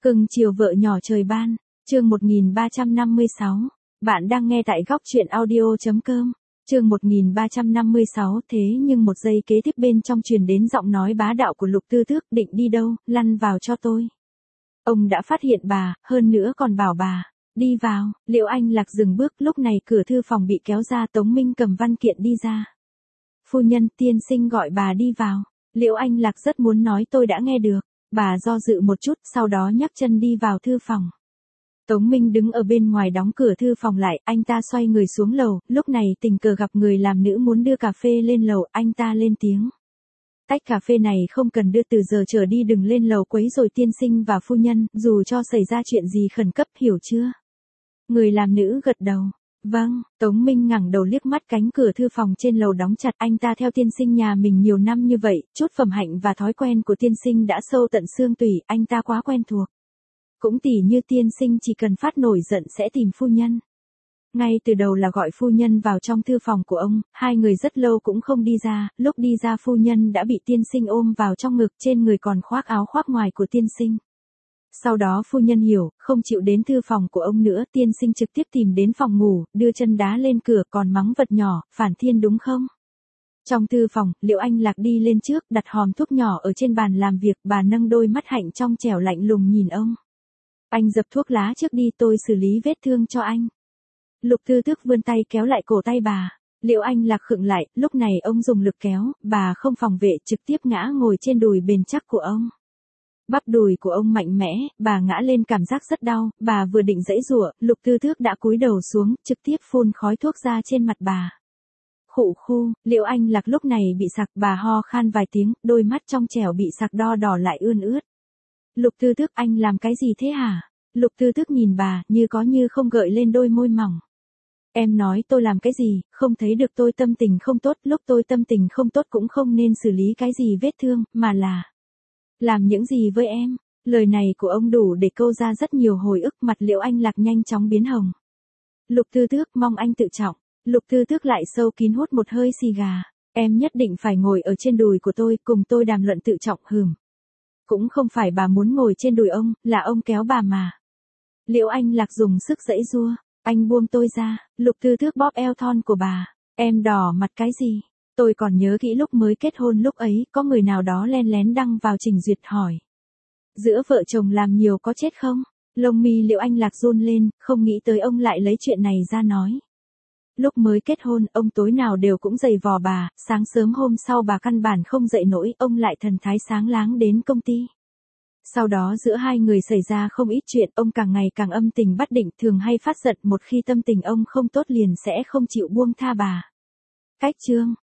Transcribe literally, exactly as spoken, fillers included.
Cưng chiều vợ nhỏ trời ban, chương một nghìn ba trăm năm mươi sáu. Bạn đang nghe tại góc truyện audio.com. Chương một nghìn ba trăm năm mươi sáu. Thế nhưng một giây kế tiếp bên trong truyền đến giọng nói bá đạo của Lục Tư Tước, định đi đâu, lăn vào cho tôi. Ông đã phát hiện bà, hơn nữa còn bảo bà, đi vào. Liễu Anh Lạc dừng bước, lúc này cửa thư phòng bị kéo ra, Tống Minh cầm văn kiện đi ra. Phu nhân, tiên sinh gọi bà đi vào. Liễu Anh Lạc rất muốn nói tôi đã nghe được. Bà do dự một chút, sau đó nhấc chân đi vào thư phòng. Tống Minh đứng ở bên ngoài đóng cửa thư phòng lại, anh ta xoay người xuống lầu, lúc này tình cờ gặp người làm nữ muốn đưa cà phê lên lầu, anh ta lên tiếng. Tách cà phê này không cần đưa, từ giờ trở đi đừng lên lầu quấy rầy tiên sinh và phu nhân, dù cho xảy ra chuyện gì khẩn cấp, hiểu chưa? Người làm nữ gật đầu. Vâng. Tống Minh ngẩng đầu liếc mắt cánh cửa thư phòng trên lầu đóng chặt, anh ta theo tiên sinh nhà mình nhiều năm như vậy, chút phẩm hạnh và thói quen của tiên sinh đã sâu tận xương tủy, anh ta quá quen thuộc. Cũng tỉ như tiên sinh chỉ cần phát nổi giận sẽ tìm phu nhân. Ngay từ đầu là gọi phu nhân vào trong thư phòng của ông, hai người rất lâu cũng không đi ra, lúc đi ra phu nhân đã bị tiên sinh ôm vào trong ngực, trên người còn khoác áo khoác ngoài của tiên sinh. Sau đó phu nhân hiểu, không chịu đến thư phòng của ông nữa, tiên sinh trực tiếp tìm đến phòng ngủ, đưa chân đá lên cửa, còn mắng vật nhỏ, phản thiên đúng không? Trong thư phòng, Liễu Anh Lạc đi lên trước, đặt hòm thuốc nhỏ ở trên bàn làm việc, bà nâng đôi mắt hạnh trong trẻo lạnh lùng nhìn ông. Anh dập thuốc lá trước đi, tôi xử lý vết thương cho anh. Lục Tư Tước vươn tay kéo lại cổ tay bà. Liễu Anh Lạc khựng lại, lúc này ông dùng lực kéo, bà không phòng vệ, trực tiếp ngã ngồi trên đùi bền chắc của ông. Bắp đùi của ông mạnh mẽ, bà ngã lên cảm giác rất đau, bà vừa định giãy giụa, Lục Tư Tước đã cúi đầu xuống, trực tiếp phun khói thuốc ra trên mặt bà. Khụ khu, Liễu Anh Lạc lúc này bị sặc, bà ho khan vài tiếng, đôi mắt trong trẻo bị sặc đo đỏ lại ươn ướt. Lục Tư Tước, anh làm cái gì thế hả? Lục Tư Tước nhìn bà, như có như không gợi lên đôi môi mỏng. Em nói tôi làm cái gì, không thấy được tôi tâm tình không tốt, lúc tôi tâm tình không tốt cũng không nên xử lý cái gì vết thương, mà là làm những gì với em. Lời này của ông đủ để câu ra rất nhiều hồi ức, mặt Liễu Anh Lạc nhanh chóng biến hồng. Lục Tư Tước, mong anh tự trọng. Lục Tư Tước lại sâu kín hút một hơi xì gà. Em nhất định phải ngồi ở trên đùi của tôi, cùng tôi đàm luận tự trọng. Hừm. Cũng không phải bà muốn ngồi trên đùi ông, là ông kéo bà mà. Liễu Anh Lạc dùng sức giãy giụa. Anh buông tôi ra. Lục Tư Tước bóp eo thon của bà. Em đỏ mặt cái gì? Tôi còn nhớ kỹ lúc mới kết hôn, lúc ấy, có người nào đó len lén đăng vào trình duyệt hỏi. Giữa vợ chồng làm nhiều có chết không? Lông mi Liễu Anh Lạc run lên, không nghĩ tới ông lại lấy chuyện này ra nói. Lúc mới kết hôn, ông tối nào đều cũng giày vò bà, sáng sớm hôm sau bà căn bản không dậy nổi, ông lại thần thái sáng láng đến công ty. Sau đó giữa hai người xảy ra không ít chuyện, ông càng ngày càng âm tình bất định, thường hay phát giận, một khi tâm tình ông không tốt liền sẽ không chịu buông tha bà. Cách chương,